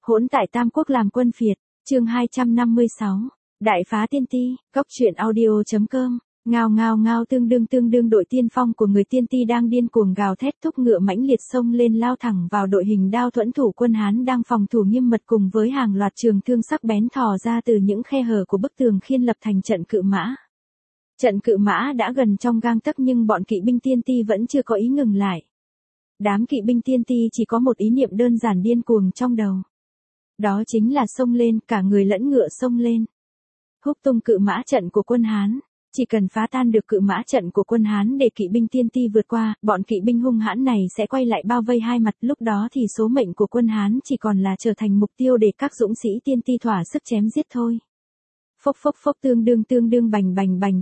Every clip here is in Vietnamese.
Hỗn tại Tam Quốc làm quân phiệt, chương 256, Đại phá tiên ti, góc truyện audio.com, ngao ngao ngao tương đương đội tiên phong của người tiên ti đang điên cuồng gào thét thúc ngựa mãnh liệt xông lên lao thẳng vào đội hình đao thuẫn thủ quân Hán đang phòng thủ nghiêm mật cùng với hàng loạt trường thương sắc bén thò ra từ những khe hở của bức tường khiên lập thành trận cự mã. Trận cự mã đã gần trong gang tấc nhưng bọn kỵ binh tiên ti vẫn chưa có ý ngừng lại. Đám kỵ binh tiên ti chỉ có một ý niệm đơn giản điên cuồng trong đầu. Đó chính là xông lên, cả người lẫn ngựa xông lên. Húc tung cự mã trận của quân Hán, chỉ cần phá tan được cự mã trận của quân Hán để kỵ binh tiên ti vượt qua, bọn kỵ binh hung hãn này sẽ quay lại bao vây hai mặt, lúc đó thì số mệnh của quân Hán chỉ còn là trở thành mục tiêu để các dũng sĩ tiên ti thỏa sức chém giết thôi. Phốc phốc phốc tương đương bành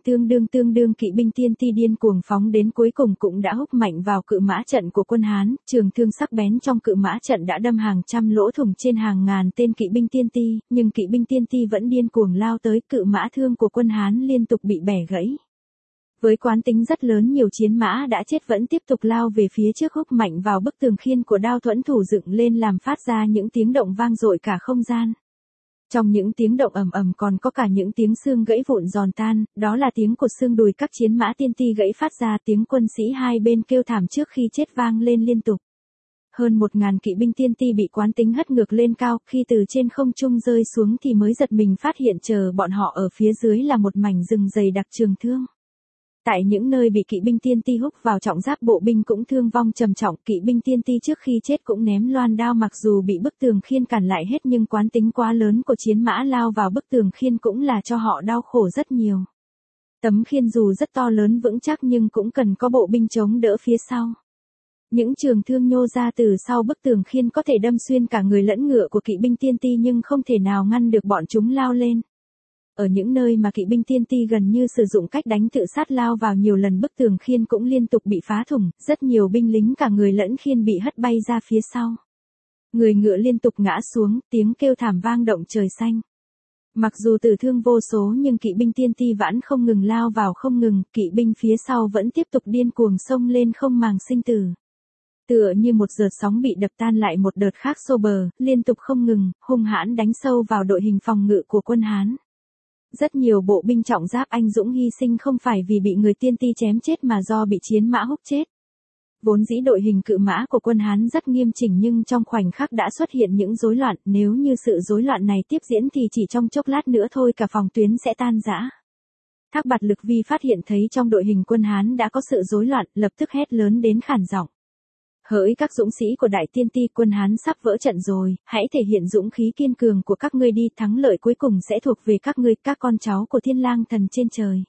tương đương kỵ binh tiên ti điên cuồng phóng đến cuối cùng cũng đã húc mạnh vào cự mã trận của quân Hán, trường thương sắc bén trong cự mã trận đã đâm hàng trăm lỗ thủng trên hàng ngàn tên kỵ binh tiên ti, nhưng kỵ binh tiên ti vẫn điên cuồng lao tới, cự mã thương của quân Hán liên tục bị bẻ gãy. Với quán tính rất lớn, nhiều chiến mã đã chết vẫn tiếp tục lao về phía trước, húc mạnh vào bức tường khiên của đao thuẫn thủ dựng lên làm phát ra những tiếng động vang dội cả không gian. Trong những tiếng động ầm ầm còn có cả những tiếng xương gãy vụn giòn tan, đó là tiếng của xương đùi các chiến mã tiên ti gãy phát ra, tiếng quân sĩ hai bên kêu thảm trước khi chết vang lên liên tục. Hơn 1000 kỵ binh tiên ti bị quán tính hất ngược lên cao, khi từ trên không trung rơi xuống thì mới giật mình phát hiện chờ bọn họ ở phía dưới là một mảnh rừng dày đặc trường thương. Tại những nơi bị kỵ binh tiên ti húc vào, trọng giáp bộ binh cũng thương vong trầm trọng, kỵ binh tiên ti trước khi chết cũng ném loan đao, mặc dù bị bức tường khiên cản lại hết nhưng quán tính quá lớn của chiến mã lao vào bức tường khiên cũng là cho họ đau khổ rất nhiều. Tấm khiên dù rất to lớn vững chắc nhưng cũng cần có bộ binh chống đỡ phía sau. Những trường thương nhô ra từ sau bức tường khiên có thể đâm xuyên cả người lẫn ngựa của kỵ binh tiên ti nhưng không thể nào ngăn được bọn chúng lao lên. Ở những nơi mà kỵ binh tiên ti gần như sử dụng cách đánh tự sát lao vào nhiều lần, bức tường khiên cũng liên tục bị phá thủng, rất nhiều binh lính cả người lẫn khiên bị hất bay ra phía sau. Người ngựa liên tục ngã xuống, tiếng kêu thảm vang động trời xanh. Mặc dù tử thương vô số nhưng kỵ binh tiên ti vẫn không ngừng lao vào không ngừng, kỵ binh phía sau vẫn tiếp tục điên cuồng xông lên không màng sinh tử. Tựa như một đợt sóng bị đập tan lại một đợt khác xô bờ, liên tục không ngừng, hung hãn đánh sâu vào đội hình phòng ngự của quân Hán. Rất nhiều bộ binh trọng giáp anh dũng hy sinh không phải vì bị người tiên ti chém chết mà do bị chiến mã húc chết. Vốn dĩ đội hình cự mã của quân Hán rất nghiêm chỉnh nhưng trong khoảnh khắc đã xuất hiện những rối loạn, nếu như sự rối loạn này tiếp diễn thì chỉ trong chốc lát nữa thôi cả phòng tuyến sẽ tan rã. Thác Bạt Lực Vi phát hiện thấy trong đội hình quân Hán đã có sự rối loạn, lập tức hét lớn đến khản giọng. Hỡi các dũng sĩ của Đại Tiên Ti, quân Hán sắp vỡ trận rồi, hãy thể hiện dũng khí kiên cường của các ngươi đi, thắng lợi cuối cùng sẽ thuộc về các ngươi, các con cháu của Thiên Lang Thần trên trời.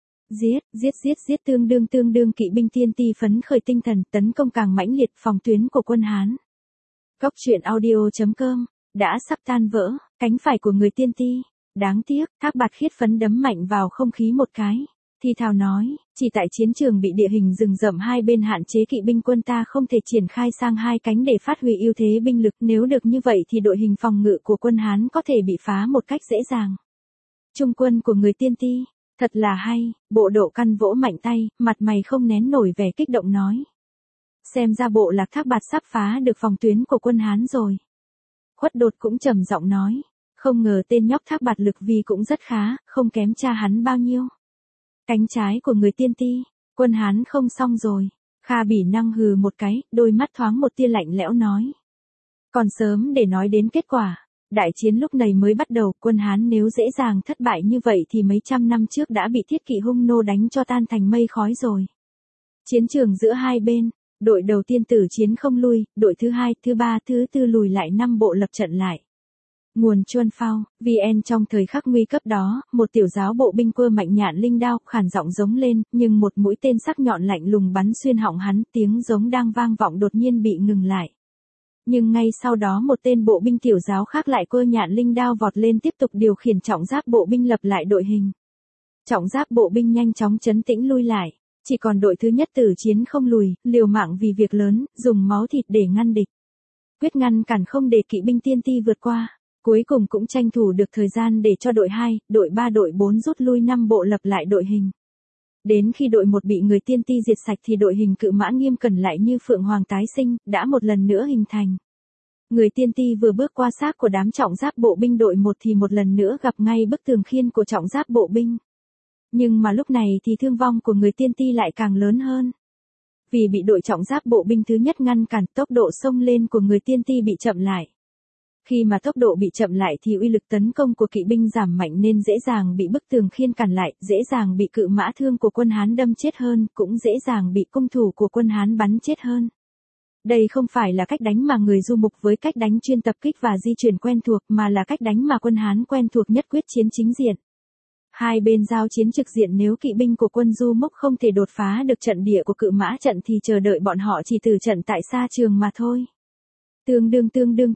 Giết tương đương kỵ binh tiên ti phấn khởi tinh thần, tấn công càng mãnh liệt, phòng tuyến của quân Hán. Góc truyện audio.com, đã sắp tan vỡ, cánh phải của người tiên ti. Đáng tiếc, Thác Bạt Khiết phấn đấm mạnh vào không khí một cái. Thì thào nói, chỉ tại chiến trường bị địa hình rừng rậm hai bên hạn chế, kỵ binh quân ta không thể triển khai sang hai cánh để phát huy ưu thế binh lực, nếu được như vậy thì đội hình phòng ngự của quân Hán có thể bị phá một cách dễ dàng. Trung quân của người tiên ti, thật là hay, Bộ Độ Căn vỗ mạnh tay, mặt mày không nén nổi vẻ kích động nói. Xem ra Bộ Lạc Thác Bạt sắp phá được phòng tuyến của quân Hán rồi. Khuất Đột cũng trầm giọng nói, không ngờ tên nhóc Thác Bạt Lực Vi cũng rất khá, không kém cha hắn bao nhiêu. Cánh trái của người tiên ti, quân Hán không xong rồi. Kha Bỉ Năng hừ một cái, đôi mắt thoáng một tia lạnh lẽo nói. Còn sớm để nói đến kết quả, đại chiến lúc này mới bắt đầu, quân Hán nếu dễ dàng thất bại như vậy thì mấy trăm năm trước đã bị Thiết Kỵ Hung Nô đánh cho tan thành mây khói rồi. Chiến trường giữa hai bên, đội đầu tiên tử chiến không lui, đội thứ hai, thứ ba, thứ tư lùi lại 5 bộ lập trận lại. Nguồn Chuân Phao, VN. Trong thời khắc nguy cấp đó, một tiểu giáo bộ binh quơ mạnh nhạn linh đao, khản giọng giống lên, nhưng một mũi tên sắc nhọn lạnh lùng bắn xuyên họng hắn, tiếng giống đang vang vọng đột nhiên bị ngừng lại. Nhưng ngay sau đó một tên bộ binh tiểu giáo khác lại quơ nhạn linh đao vọt lên tiếp tục điều khiển trọng giáp bộ binh lập lại đội hình. Trọng giáp bộ binh nhanh chóng trấn tĩnh lui lại, chỉ còn đội thứ nhất tử chiến không lùi, liều mạng vì việc lớn, dùng máu thịt để ngăn địch. Quyết ngăn cản không để kỵ binh tiên ti vượt qua. Cuối cùng cũng tranh thủ được thời gian để cho đội 2, đội 3, đội 4 rút lui 5 bộ lập lại đội hình. Đến khi đội 1 bị người tiên ti diệt sạch thì đội hình cự mã Nghiêm Cẩn lại như phượng hoàng tái sinh, đã một lần nữa hình thành. Người tiên ti vừa bước qua xác của đám trọng giáp bộ binh đội 1 thì một lần nữa gặp ngay bức tường khiên của trọng giáp bộ binh. Nhưng mà lúc này thì thương vong của người tiên ti lại càng lớn hơn. Vì bị đội trọng giáp bộ binh thứ nhất ngăn cản, tốc độ xông lên của người tiên ti bị chậm lại. Khi mà tốc độ bị chậm lại thì uy lực tấn công của kỵ binh giảm mạnh nên dễ dàng bị bức tường khiên cản lại, dễ dàng bị cự mã thương của quân Hán đâm chết hơn, cũng dễ dàng bị cung thủ của quân Hán bắn chết hơn. Đây không phải là cách đánh mà người Du Mục với cách đánh chuyên tập kích và di chuyển quen thuộc mà là cách đánh mà quân Hán quen thuộc nhất, quyết chiến chính diện. Hai bên giao chiến trực diện, nếu kỵ binh của quân Du Mục không thể đột phá được trận địa của cự mã trận thì chờ đợi bọn họ chỉ từ trận tại xa trường mà thôi. Tương đương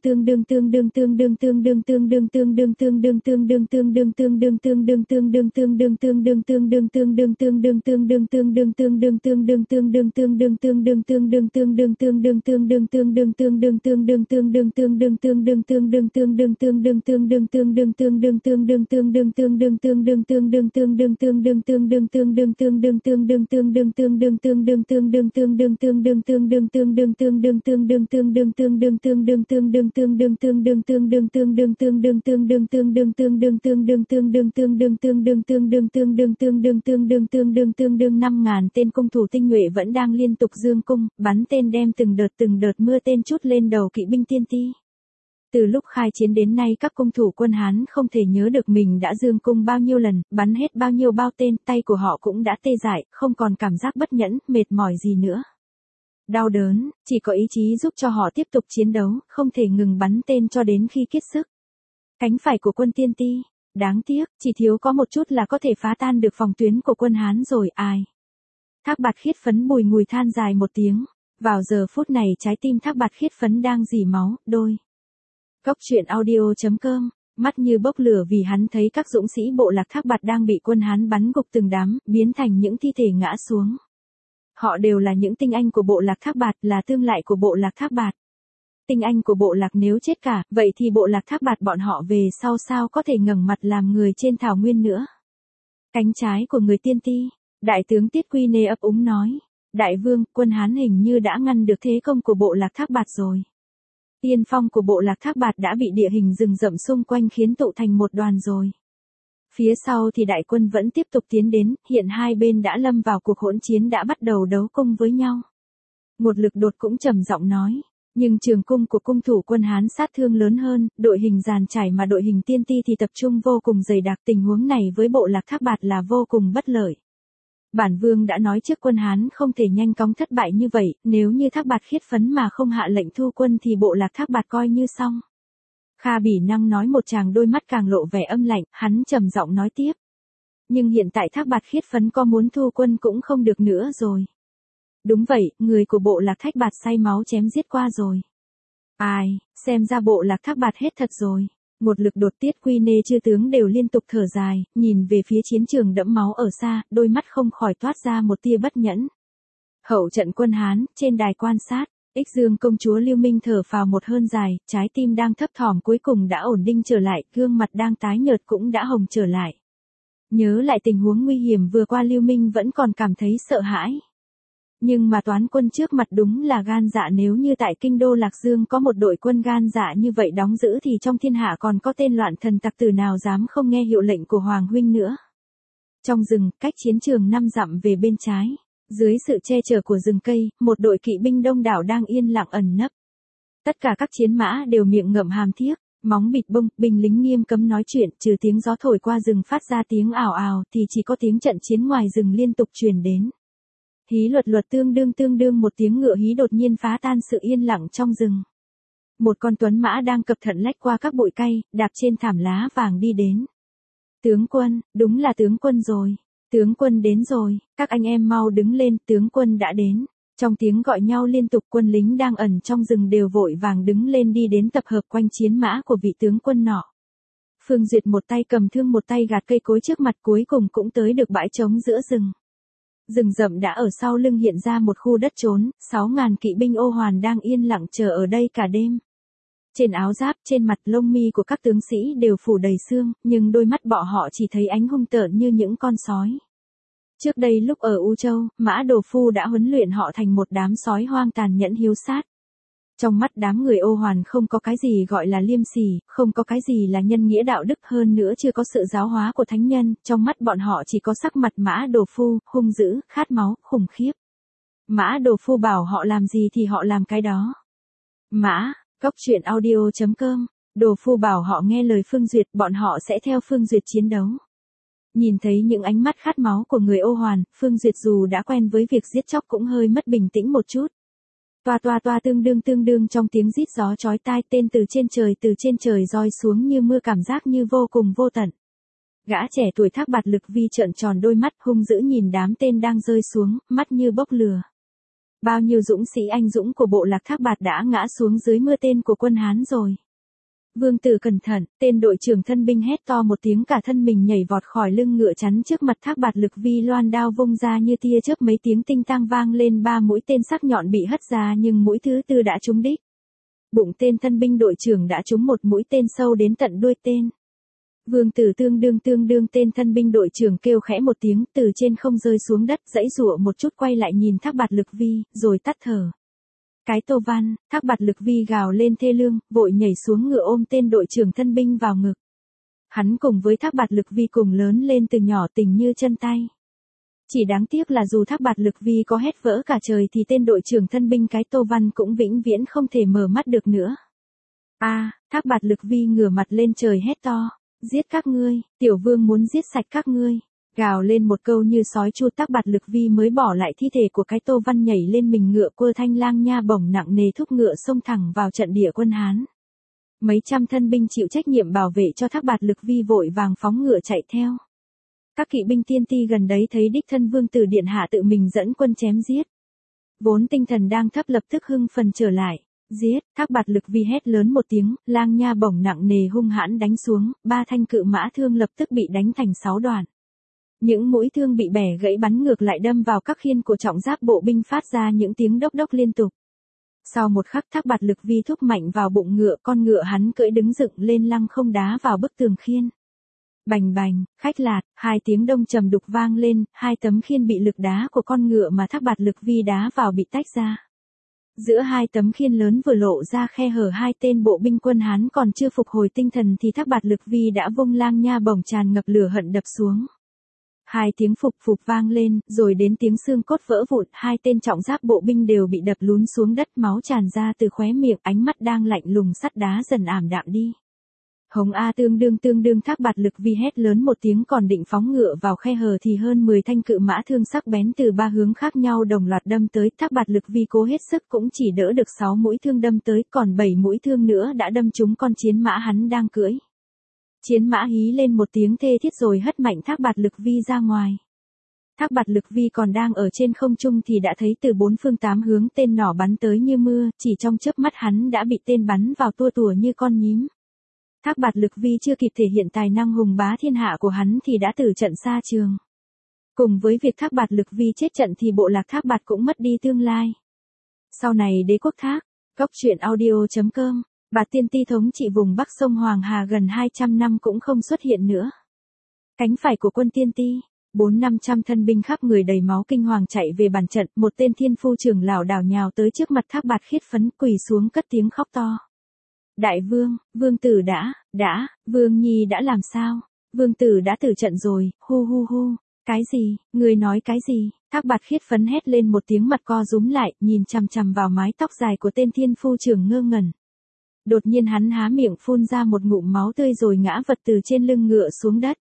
năm ngàn tên cung thủ tinh nhuệ vẫn đang liên tục dương cung, bắn tên đem từng đợt mưa tên trút lên đầu kỵ binh tiên ti. Từ lúc khai chiến đến nay các cung thủ quân Hán không thể nhớ được mình đã dương cung bao nhiêu lần, bắn hết bao nhiêu bao tên, tay của họ cũng đã tê dại, không còn cảm giác bất nhẫn, mệt mỏi gì nữa. Đau đớn, chỉ có ý chí giúp cho họ tiếp tục chiến đấu, không thể ngừng bắn tên cho đến khi kiệt sức. Cánh phải của quân tiên ti, đáng tiếc, chỉ thiếu có một chút là có thể phá tan được phòng tuyến của quân Hán rồi, ai. Thác Bạt Khiết Phấn bùi ngùi than dài một tiếng, vào giờ phút này trái tim Thác Bạt Khiết Phấn đang rỉ máu, đôi. Góc truyện audio.com, mắt như bốc lửa vì hắn thấy các dũng sĩ bộ lạc Thác Bạt đang bị quân Hán bắn gục từng đám, biến thành những thi thể ngã xuống. Họ đều là những tinh anh của bộ lạc Thác Bạt, là tương lai của bộ lạc Thác Bạt. Tinh anh của bộ lạc nếu chết cả, vậy thì bộ lạc Thác Bạt bọn họ về sau sao có thể ngẩng mặt làm người trên thảo nguyên nữa. Cánh trái của người tiên ti, đại tướng Tiết Quy Nê ấp úng nói, đại vương, quân Hán hình như đã ngăn được thế công của bộ lạc Thác Bạt rồi. Tiên phong của bộ lạc Thác Bạt đã bị địa hình rừng rậm xung quanh khiến tụ thành một đoàn rồi. Phía sau thì đại quân vẫn tiếp tục tiến đến, hiện hai bên đã lâm vào cuộc hỗn chiến, đã bắt đầu đấu cung với nhau. Một lực đột cũng trầm giọng nói, nhưng trường cung của cung thủ quân Hán sát thương lớn hơn, đội hình dàn trải mà đội hình tiên ti thì tập trung vô cùng dày đặc, tình huống này với bộ lạc Thác Bạt là vô cùng bất lợi. Bản vương đã nói trước quân Hán không thể nhanh chóng thất bại như vậy, nếu như Thác Bạt Khiết Phấn mà không hạ lệnh thu quân thì bộ lạc Thác Bạt coi như xong. Kha Bỉ Năng nói một tràng, đôi mắt càng lộ vẻ âm lạnh, hắn trầm giọng nói tiếp. Nhưng hiện tại Thác Bạt Khiết Phấn có muốn thu quân cũng không được nữa rồi. Đúng vậy, người của bộ lạc Thác Bạt say máu chém giết qua rồi. Ai, xem ra bộ lạc Thác Bạt hết thật rồi. Một lực đột Tiết Quy Nê chư tướng đều liên tục thở dài, nhìn về phía chiến trường đẫm máu ở xa, đôi mắt không khỏi toát ra một tia bất nhẫn. Hậu trận quân Hán, trên đài quan sát, Ích Dương công chúa Lưu Minh thở phào một hơi dài, trái tim đang thấp thỏm cuối cùng đã ổn định trở lại, gương mặt đang tái nhợt cũng đã hồng trở lại. Nhớ lại tình huống nguy hiểm vừa qua, Lưu Minh vẫn còn cảm thấy sợ hãi. Nhưng mà toán quân trước mặt đúng là gan dạ, nếu như tại kinh đô Lạc Dương có một đội quân gan dạ như vậy đóng giữ thì trong thiên hạ còn có tên loạn thần tặc tử nào dám không nghe hiệu lệnh của Hoàng huynh nữa. Trong rừng, cách chiến trường 5 dặm về bên trái, dưới sự che chở của rừng cây, một đội kỵ binh đông đảo đang yên lặng ẩn nấp. Tất cả các chiến mã đều miệng ngậm hàm thiếc, móng bịt bông, binh lính nghiêm cấm nói chuyện, trừ tiếng gió thổi qua rừng phát ra tiếng ào ào thì chỉ có tiếng trận chiến ngoài rừng liên tục truyền đến. Hí luật tương đương một tiếng ngựa hí đột nhiên phá tan sự yên lặng trong rừng. Một con tuấn mã đang cập thận lách qua các bụi cây, đạp trên thảm lá vàng đi đến. Tướng quân, đúng là tướng quân rồi. Tướng quân đến rồi, các anh em mau đứng lên, tướng quân đã đến. Trong tiếng gọi nhau liên tục, quân lính đang ẩn trong rừng đều vội vàng đứng lên đi đến tập hợp quanh chiến mã của vị tướng quân nọ. Phương Duyệt một tay cầm thương một tay gạt cây cối trước mặt, cuối cùng cũng tới được bãi trống giữa rừng. Rừng rậm đã ở sau lưng hiện ra một khu đất trốn, 6.000 kỵ binh ô hoàn đang yên lặng chờ ở đây cả đêm. Trên áo giáp, trên mặt, lông mi của các tướng sĩ đều phủ đầy xương, nhưng đôi mắt bọn họ chỉ thấy ánh hung tợn như những con sói. Trước đây lúc ở U Châu, Mã Đồ Phu đã huấn luyện họ thành một đám sói hoang tàn nhẫn hiếu sát. Trong mắt đám người Ô Hoàn không có cái gì gọi là liêm sỉ, không có cái gì là nhân nghĩa đạo đức, hơn nữa chưa có sự giáo hóa của thánh nhân, trong mắt bọn họ chỉ có sắc mặt Mã Đồ Phu, hung dữ, khát máu, khủng khiếp. Mã Đồ Phu bảo họ làm gì thì họ làm cái đó. Cóc truyện audio.com, Đồ Phu bảo họ nghe lời Phương Duyệt, bọn họ sẽ theo Phương Duyệt chiến đấu. Nhìn thấy những ánh mắt khát máu của người Ô Hoàn, Phương Duyệt dù đã quen với việc giết chóc cũng hơi mất bình tĩnh một chút. Toa tương đương trong tiếng rít gió chói tai, tên từ trên trời roi xuống như mưa, cảm giác như vô cùng vô tận. Gã trẻ tuổi Thác Bạt Lực Vi trợn tròn đôi mắt hung dữ nhìn đám tên đang rơi xuống, mắt như bốc lửa. Bao nhiêu dũng sĩ anh dũng của bộ lạc Thác Bạt đã ngã xuống dưới mưa tên của quân Hán rồi. Vương Tử cẩn thận, tên đội trưởng thân binh hét to một tiếng, cả thân mình nhảy vọt khỏi lưng ngựa chắn trước mặt Thác Bạt Lực Vi, loan đao vung ra như tia chớp, mấy tiếng tinh tang vang lên, 3 mũi tên sắc nhọn bị hất ra nhưng mũi thứ tư đã trúng đích. Bụng tên thân binh đội trưởng đã trúng một mũi tên sâu đến tận đuôi tên. Vương Tử tương đương tên thân binh đội trưởng kêu khẽ một tiếng, từ trên không rơi xuống đất, giãy giụa một chút quay lại nhìn Thác Bạt Lực Vi, rồi tắt thở. Cái Tô Văn, Thác Bạt Lực Vi gào lên thê lương, vội nhảy xuống ngựa ôm tên đội trưởng thân binh vào ngực. Hắn cùng với Thác Bạt Lực Vi cùng lớn lên từ nhỏ, tình như chân tay. Chỉ đáng tiếc là dù Thác Bạt Lực Vi có hét vỡ cả trời thì tên đội trưởng thân binh cái Tô Văn cũng vĩnh viễn không thể mở mắt được nữa. Thác Bạt Lực Vi ngửa mặt lên trời hét to, giết các ngươi, tiểu vương muốn giết sạch các ngươi. Gào lên một câu như sói chu, Thác Bạt Lực Vi mới bỏ lại thi thể của cái Tô Văn, nhảy lên mình ngựa, quơ thanh lang nha bổng nặng nề thúc ngựa xông thẳng vào trận địa quân Hán. Mấy trăm thân binh chịu trách nhiệm bảo vệ cho Thác Bạt Lực Vi vội vàng phóng ngựa chạy theo. Các kỵ binh tiên ti gần đấy thấy đích thân Vương Tử điện hạ tự mình dẫn quân chém giết. Vốn tinh thần đang thấp lập tức hưng phần trở lại. Giết, Thác Bạt Lực Vi hét lớn một tiếng, lang nha bổng nặng nề hung hãn đánh xuống, 3 thanh cự mã thương lập tức bị đánh thành 6 đoạn. Những mũi thương bị bẻ gãy bắn ngược lại đâm vào các khiên của trọng giáp bộ binh, phát ra những tiếng đốc đốc liên tục. Sau một khắc, Thác Bạt Lực Vi thúc mạnh vào bụng ngựa, con ngựa hắn cưỡi đứng dựng lên lăng không đá vào bức tường khiên. Bành bành, khách lạt, 2 tiếng đông trầm đục vang lên, 2 tấm khiên bị lực đá của con ngựa mà Thác Bạt Lực Vi đá vào bị tách ra. Giữa 2 tấm khiên lớn vừa lộ ra khe hở, 2 tên bộ binh quân Hán còn chưa phục hồi tinh thần thì Thác Bạt Lực Vi đã vung lang nha bổng tràn ngập lửa hận đập xuống. 2 tiếng phục phục vang lên, rồi đến tiếng xương cốt vỡ vụn, 2 tên trọng giáp bộ binh đều bị đập lún xuống đất, máu tràn ra từ khóe miệng, ánh mắt đang lạnh lùng sắt đá dần ảm đạm đi. Hống tương đương, Thác Bạt Lực Vi hét lớn một tiếng, còn định phóng ngựa vào khe hở thì hơn 10 thanh cự mã thương sắc bén từ 3 hướng khác nhau đồng loạt đâm tới. Thác Bạt Lực Vi cố hết sức cũng chỉ đỡ được 6 mũi thương đâm tới, còn 7 mũi thương nữa đã đâm trúng con chiến mã hắn đang cưỡi. Chiến mã hí lên một tiếng thê thiết rồi hất mạnh Thác Bạt Lực Vi ra ngoài. Thác Bạt Lực Vi còn đang ở trên không trung thì đã thấy từ 4 phương 8 hướng tên nỏ bắn tới như mưa, chỉ trong chớp mắt hắn đã bị tên bắn vào tua tủa như con nhím. Thác Bạt Lực Vi chưa kịp thể hiện tài năng hùng bá thiên hạ của hắn thì đã tử trận xa trường. Cùng với việc Thác Bạt Lực Vi chết trận thì bộ lạc Thác Bạt cũng mất đi tương lai. Sau này đế quốc Thác, Cóc truyện audio.com, Bạt Tiên Ti thống trị vùng Bắc sông Hoàng Hà gần 200 năm cũng không xuất hiện nữa. Cánh phải của quân Tiên Ti, 400-500 thân binh khắp người đầy máu kinh hoàng chạy về bàn trận, một tên thiên phu trưởng lảo đảo nhào tới trước mặt Thác Bạt Khiết Phấn, quỳ xuống cất tiếng khóc to. Đại vương, Vương Tử Vương Nhi đã làm sao? Vương Tử đã tử trận rồi, hu. Cái gì, người nói cái gì? Thác Bạt Khiết Phấn hét lên một tiếng, mặt co rúm lại, nhìn chằm chằm vào mái tóc dài của tên thiên phu trưởng ngơ ngẩn. Đột nhiên hắn há miệng phun ra một ngụm máu tươi rồi ngã vật từ trên lưng ngựa xuống đất.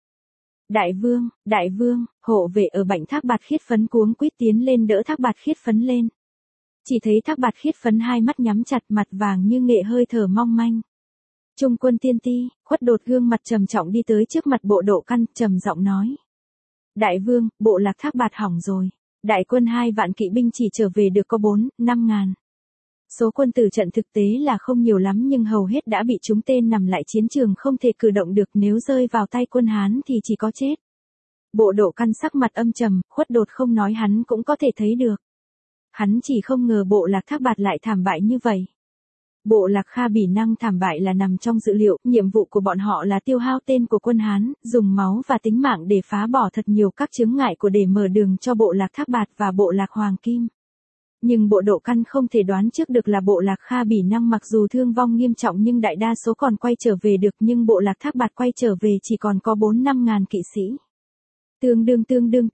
Đại vương, hộ vệ ở bệnh Thác Bạt Khiết Phấn cuống quýt tiến lên đỡ Thác Bạt Khiết Phấn lên. Chỉ thấy Thác Bạt Khiết Phấn hai mắt nhắm chặt, mặt vàng như nghệ, hơi thở mong manh. Trung quân Tiên Ti, Khuất Đột gương mặt trầm trọng đi tới trước mặt Bộ Độ Căn, trầm giọng nói. Đại vương, bộ lạc Thác Bạt hỏng rồi. Đại quân 2 vạn kỵ binh chỉ trở về được có 4-5 ngàn. Số quân tử trận thực tế là không nhiều lắm nhưng hầu hết đã bị chúng tên nằm lại chiến trường không thể cử động được, nếu rơi vào tay quân Hán thì chỉ có chết. Bộ Độ Căn sắc mặt âm trầm, Khuất Đột không nói hắn cũng có thể thấy được. Hắn chỉ không ngờ bộ lạc Thác Bạt lại thảm bại như vậy. Bộ lạc Kha Bỉ Năng thảm bại là nằm trong dự liệu, nhiệm vụ của bọn họ là tiêu hao tên của quân Hán, dùng máu và tính mạng để phá bỏ thật nhiều các chướng ngại để mở đường cho bộ lạc Thác Bạt và bộ lạc Hoàng Kim. Nhưng bộ Độ Căn không thể đoán trước được là bộ Lạc Kha Bỉ Năng mặc dù thương vong nghiêm trọng nhưng đại đa số còn quay trở về được, nhưng bộ Lạc Thác Bạt quay trở về chỉ còn có 4-5 ngàn kỵ sĩ. Tương đương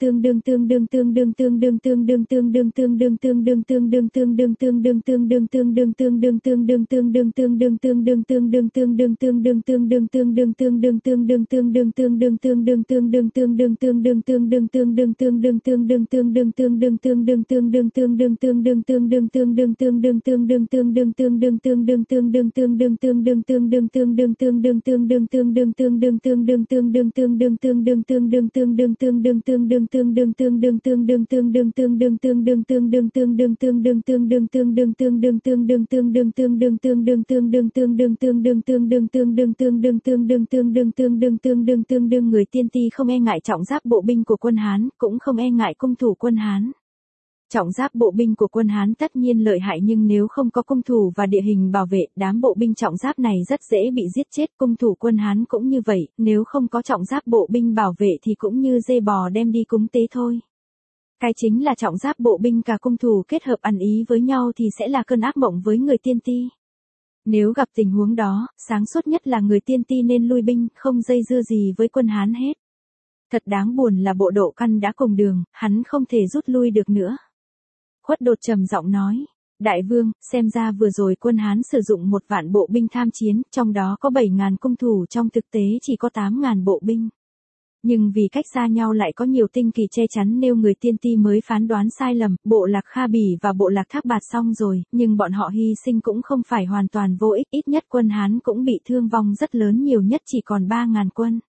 người tiên ti không e ngại trọng giáp bộ binh của quân Hán, cũng không e ngại cung thủ quân Hán. Trọng giáp bộ binh của quân Hán tất nhiên lợi hại nhưng nếu không có cung thủ và địa hình bảo vệ, đám bộ binh trọng giáp này rất dễ bị giết chết. Cung thủ quân Hán cũng như vậy, nếu không có trọng giáp bộ binh bảo vệ thì cũng như dê bò đem đi cúng tế thôi. Cái chính là trọng giáp bộ binh cả cung thủ kết hợp ăn ý với nhau thì sẽ là cơn ác mộng với người tiên ti. Nếu gặp tình huống đó, sáng suốt nhất là người tiên ti nên lui binh, không dây dưa gì với quân Hán hết. Thật đáng buồn là bộ Độ Căn đã cùng đường, hắn không thể rút lui được nữa. Khuất Đột trầm giọng nói, Đại vương, xem ra vừa rồi quân Hán sử dụng 1 vạn bộ binh tham chiến, trong đó có 7.000 cung thủ, trong thực tế chỉ có 8.000 bộ binh. Nhưng vì cách xa nhau lại có nhiều tinh kỳ che chắn nên người tiên ti mới phán đoán sai lầm. Bộ Lạc Kha Bỉ và bộ Lạc Thác Bạt xong rồi, nhưng bọn họ hy sinh cũng không phải hoàn toàn vô ích, ít nhất quân Hán cũng bị thương vong rất lớn, nhiều nhất chỉ còn 3.000 quân.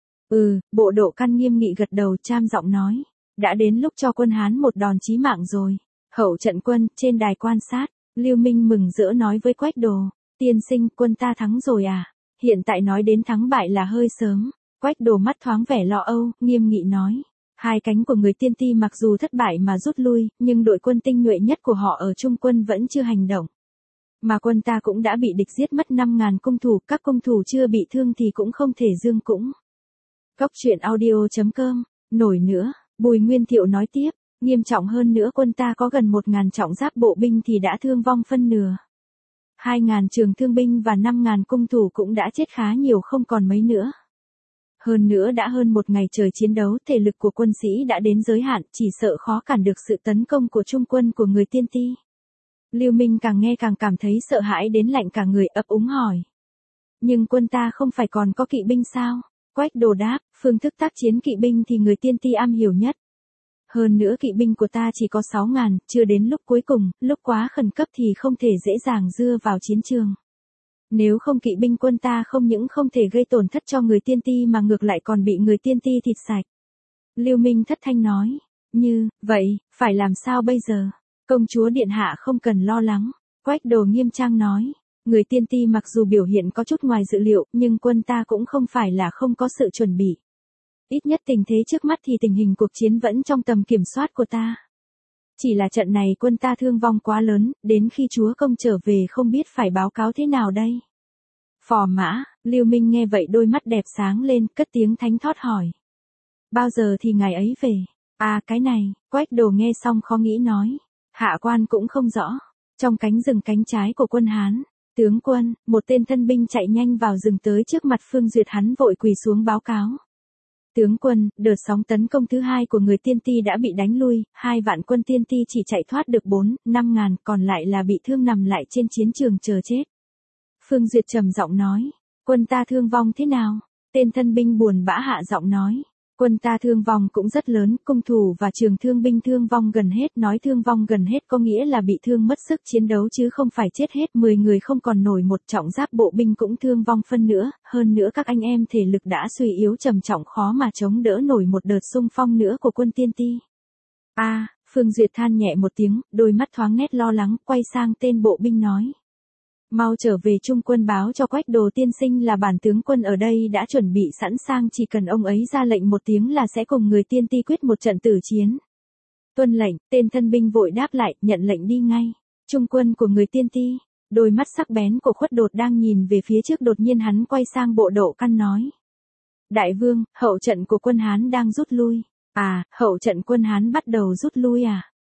Bộ Độ Căn nghiêm nghị gật đầu, tram giọng nói, đã đến lúc cho quân Hán một đòn chí mạng rồi. Hậu trận quân, trên đài quan sát, Lưu Minh mừng rỡ nói với Quách Đồ, tiên sinh, quân ta thắng rồi à? Hiện tại nói đến thắng bại là hơi sớm. Quách Đồ mắt thoáng vẻ lo âu, nghiêm nghị nói, 2 cánh của người tiên ti mặc dù thất bại mà rút lui, nhưng đội quân tinh nhuệ nhất của họ ở Trung quân vẫn chưa hành động. Mà quân ta cũng đã bị địch giết mất 5.000 cung thủ, các cung thủ chưa bị thương thì cũng không thể dương cũng. Góc truyện audio.com, nổi nữa, Bùi Nguyên Thiệu nói tiếp, nghiêm trọng hơn nữa quân ta có gần 1.000 trọng giáp bộ binh thì đã thương vong phân nửa. 2.000 trường thương binh và 5.000 cung thủ cũng đã chết khá nhiều, không còn mấy nữa. Hơn nữa đã hơn 1 ngày trời chiến đấu, thể lực của quân sĩ đã đến giới hạn, chỉ sợ khó cản được sự tấn công của trung quân của người tiên ti. Lưu Minh càng nghe càng cảm thấy sợ hãi đến lạnh cả người, ấp úng hỏi. Nhưng quân ta không phải còn có kỵ binh sao? Quách Đồ đáp, phương thức tác chiến kỵ binh thì người tiên ti am hiểu nhất. Hơn nữa kỵ binh của ta chỉ có 6.000, chưa đến lúc cuối cùng, lúc quá khẩn cấp thì không thể dễ dàng dưa vào chiến trường. Nếu không kỵ binh quân ta không những không thể gây tổn thất cho người tiên ti mà ngược lại còn bị người tiên ti thịt sạch. Lưu Minh thất thanh nói, như, vậy, phải làm sao bây giờ? Công chúa điện hạ không cần lo lắng. Quách Đồ nghiêm trang nói, người tiên ti mặc dù biểu hiện có chút ngoài dự liệu, nhưng quân ta cũng không phải là không có sự chuẩn bị. Ít nhất tình thế trước mắt thì tình hình cuộc chiến vẫn trong tầm kiểm soát của ta. Chỉ là trận này quân ta thương vong quá lớn, đến khi chúa công trở về không biết phải báo cáo thế nào đây. Phò mã, Lưu Minh nghe vậy đôi mắt đẹp sáng lên, cất tiếng thánh thót hỏi. Bao giờ thì ngày ấy về? À cái này, Quách Đồ nghe xong khó nghĩ nói. Hạ quan cũng không rõ. Trong cánh rừng cánh trái của quân Hán, tướng quân, một tên thân binh chạy nhanh vào rừng tới trước mặt Phương Duyệt, hắn vội quỳ xuống báo cáo. Tướng quân, đợt sóng tấn công thứ 2 của người tiên ti đã bị đánh lui, 2 vạn quân tiên ti chỉ chạy thoát được 4-5 ngàn, còn lại là bị thương nằm lại trên chiến trường chờ chết. Phương Duyệt trầm giọng nói, quân ta thương vong thế nào? Tên thân binh buồn bã hạ giọng nói, quân ta thương vong cũng rất lớn, cung thủ và trường thương binh thương vong gần hết. Nói thương vong gần hết có nghĩa là bị thương mất sức chiến đấu chứ không phải chết hết. 10 người không còn nổi, một trọng giáp bộ binh cũng thương vong phân nữa. Hơn nữa các anh em thể lực đã suy yếu trầm trọng, khó mà chống đỡ nổi một đợt xung phong nữa của quân tiên ti. Phương Duyệt than nhẹ một tiếng, đôi mắt thoáng nét lo lắng, quay sang tên bộ binh nói. Mau trở về trung quân báo cho Quách Đồ tiên sinh là bản tướng quân ở đây đã chuẩn bị sẵn sàng, chỉ cần ông ấy ra lệnh một tiếng là sẽ cùng người tiên ti quyết một trận tử chiến. Tuân lệnh, tên thân binh vội đáp lại, nhận lệnh đi ngay. Trung quân của người tiên ti, đôi mắt sắc bén của Khuất Đột đang nhìn về phía trước, đột nhiên hắn quay sang bộ Độ Căn nói. Đại vương, hậu trận của quân Hán đang rút lui. Hậu trận quân Hán bắt đầu rút lui à?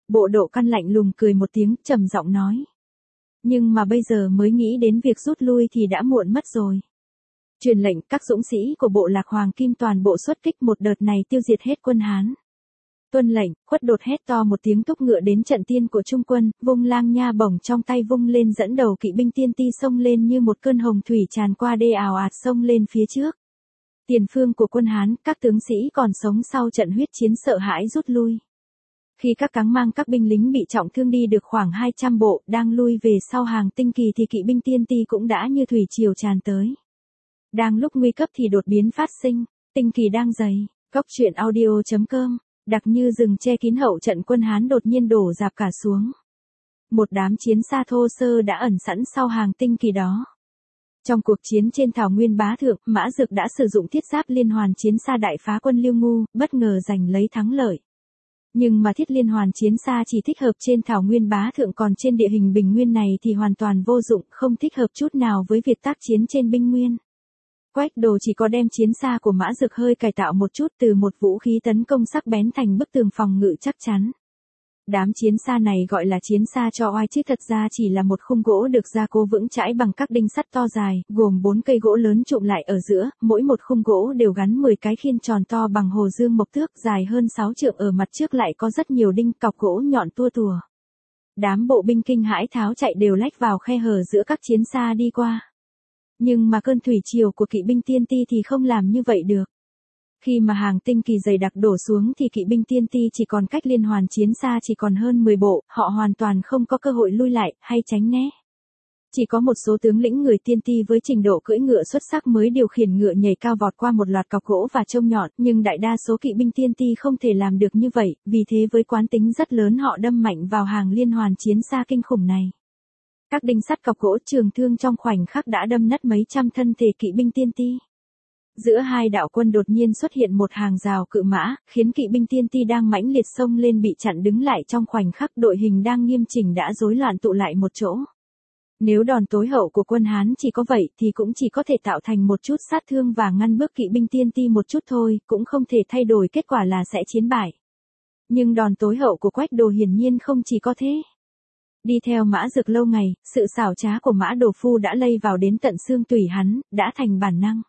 Bộ độ căn lạnh lùng cười một tiếng, trầm giọng nói. Nhưng mà bây giờ mới nghĩ đến việc rút lui thì đã muộn mất rồi. Truyền lệnh các dũng sĩ của bộ lạc Hoàng Kim toàn bộ xuất kích một đợt này tiêu diệt hết quân Hán. Tuân lệnh, Khuất Đột hét to một tiếng thúc ngựa đến trận tiên của Trung quân, vung lang nha bổng trong tay vung lên dẫn đầu kỵ binh tiên ti xông lên như một cơn hồng thủy tràn qua đê ào ạt xông lên phía trước. Tiền phương của quân Hán, các tướng sĩ còn sống sau trận huyết chiến sợ hãi rút lui. Khi các cáng mang các binh lính bị trọng thương đi được khoảng 200 bộ, đang lui về sau hàng Tinh Kỳ thì kỵ binh tiên ti cũng đã như thủy triều tràn tới. Đang lúc nguy cấp thì đột biến phát sinh, Tinh Kỳ đang dày, Cốc truyện audio.com, đặc như rừng che kín hậu trận quân Hán đột nhiên đổ rạp cả xuống. Một đám chiến xa thô sơ đã ẩn sẵn sau hàng Tinh Kỳ đó. Trong cuộc chiến trên thảo nguyên bá thượng, Mã Dực đã sử dụng thiết giáp liên hoàn chiến xa đại phá quân Liêu Ngu, bất ngờ giành lấy thắng lợi. Nhưng mà thiết liên hoàn chiến xa chỉ thích hợp trên thảo nguyên bá thượng, còn trên địa hình bình nguyên này thì hoàn toàn vô dụng, không thích hợp chút nào với việc tác chiến trên binh nguyên. Quách Đồ chỉ có đem chiến xa của Mã Dực hơi cải tạo một chút từ một vũ khí tấn công sắc bén thành bức tường phòng ngự chắc chắn. Đám chiến xa này gọi là chiến xa cho oai chứ thật ra chỉ là một khung gỗ được gia cố vững chãi bằng các đinh sắt to dài, gồm 4 cây gỗ lớn trụm lại ở giữa, mỗi một khung gỗ đều gắn 10 cái khiên tròn to bằng hồ dương mộc thước dài hơn 6 trượng, ở mặt trước lại có rất nhiều đinh cọc gỗ nhọn tua tùa. Đám bộ binh kinh hãi tháo chạy đều lách vào khe hở giữa các chiến xa đi qua. Nhưng mà cơn thủy triều của kỵ binh tiên ti thì không làm như vậy được. Khi mà hàng Tinh Kỳ dày đặc đổ xuống thì kỵ binh tiên ti chỉ còn cách liên hoàn chiến xa chỉ còn hơn 10 bộ, họ hoàn toàn không có cơ hội lui lại hay tránh né. Chỉ có một số tướng lĩnh người tiên ti với trình độ cưỡi ngựa xuất sắc mới điều khiển ngựa nhảy cao vọt qua một loạt cọc gỗ và chông nhọn, nhưng đại đa số kỵ binh tiên ti không thể làm được như vậy, vì thế với quán tính rất lớn họ đâm mạnh vào hàng liên hoàn chiến xa kinh khủng này. Các đinh sắt cọc gỗ trường thương trong khoảnh khắc đã đâm nát mấy trăm thân thể kỵ binh tiên ti. Giữa hai đạo quân đột nhiên xuất hiện một hàng rào cự mã, khiến kỵ binh tiên ti đang mãnh liệt xông lên bị chặn đứng lại trong khoảnh khắc, đội hình đang nghiêm chỉnh đã rối loạn tụ lại một chỗ. Nếu đòn tối hậu của quân Hán chỉ có vậy thì cũng chỉ có thể tạo thành một chút sát thương và ngăn bước kỵ binh tiên ti một chút thôi, cũng không thể thay đổi kết quả là sẽ chiến bại. Nhưng đòn tối hậu của Quách Đồ hiển nhiên không chỉ có thế. Đi theo Mã Dực lâu ngày, sự xảo trá của Mã Đồ Phu đã lây vào đến tận xương tủy hắn, đã thành bản năng.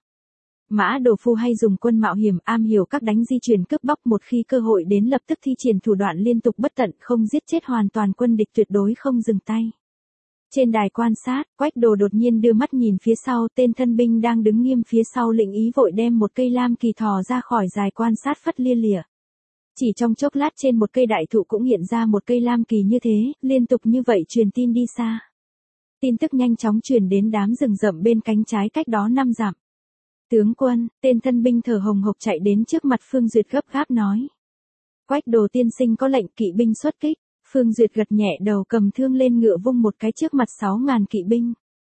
Mã Đồ Phu hay dùng quân mạo hiểm, am hiểu các đánh di chuyển cướp bóc, một khi cơ hội đến lập tức thi triển thủ đoạn liên tục bất tận, không giết chết hoàn toàn quân địch, tuyệt đối không dừng tay. Trên đài quan sát, Quách Đồ đột nhiên đưa mắt nhìn phía sau, tên thân binh đang đứng nghiêm phía sau lĩnh ý vội đem một cây lam kỳ thò ra khỏi dài quan sát phất lia lịa. Chỉ trong chốc lát trên một cây đại thụ cũng hiện ra một cây lam kỳ như thế, liên tục như vậy truyền tin đi xa. Tin tức nhanh chóng truyền đến đám rừng rậm bên cánh trái cách đó 5 dặm. Tướng quân, tên thân binh thở hồng hộc chạy đến trước mặt Phương Duyệt gấp gáp nói. Quách Đồ tiên sinh có lệnh kỵ binh xuất kích. Phương Duyệt gật nhẹ đầu, cầm thương lên ngựa vung một cái trước mặt 6.000 kỵ binh.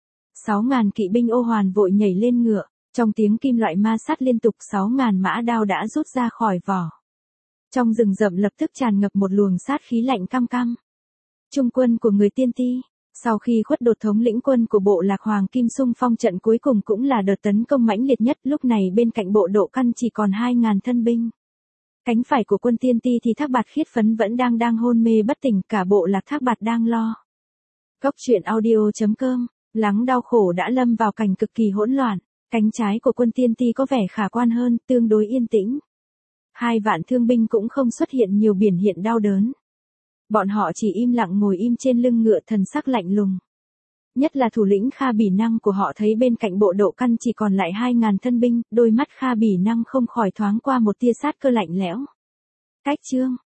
6.000 kỵ binh ô hoàn vội nhảy lên ngựa, trong tiếng kim loại ma sát liên tục 6.000 mã đao đã rút ra khỏi vỏ. Trong rừng rậm lập tức tràn ngập một luồng sát khí lạnh căm căm. Trung quân của người tiên ti. Sau khi Khuất Đột thống lĩnh quân của bộ lạc Hoàng Kim xung phong trận cuối cùng cũng là đợt tấn công mãnh liệt nhất, lúc này bên cạnh bộ độ căn chỉ còn 2.000 thân binh. Cánh phải của quân tiên ti thì Thác Bạt Khiết Phấn vẫn đang hôn mê bất tỉnh, cả bộ lạc Thác Bạt đang lo. Cốc truyện audio.com, lắng đau khổ đã lâm vào cảnh cực kỳ hỗn loạn, cánh trái của quân tiên ti có vẻ khả quan hơn, tương đối yên tĩnh. 2 vạn thương binh cũng không xuất hiện nhiều biểu hiện đau đớn. Bọn họ chỉ im lặng ngồi im trên lưng ngựa, thần sắc lạnh lùng. Nhất là thủ lĩnh Kha Bỉ Năng của họ thấy bên cạnh bộ độ căn chỉ còn lại 2.000 thân binh, đôi mắt Kha Bỉ Năng không khỏi thoáng qua một tia sát cơ lạnh lẽo. Cách chương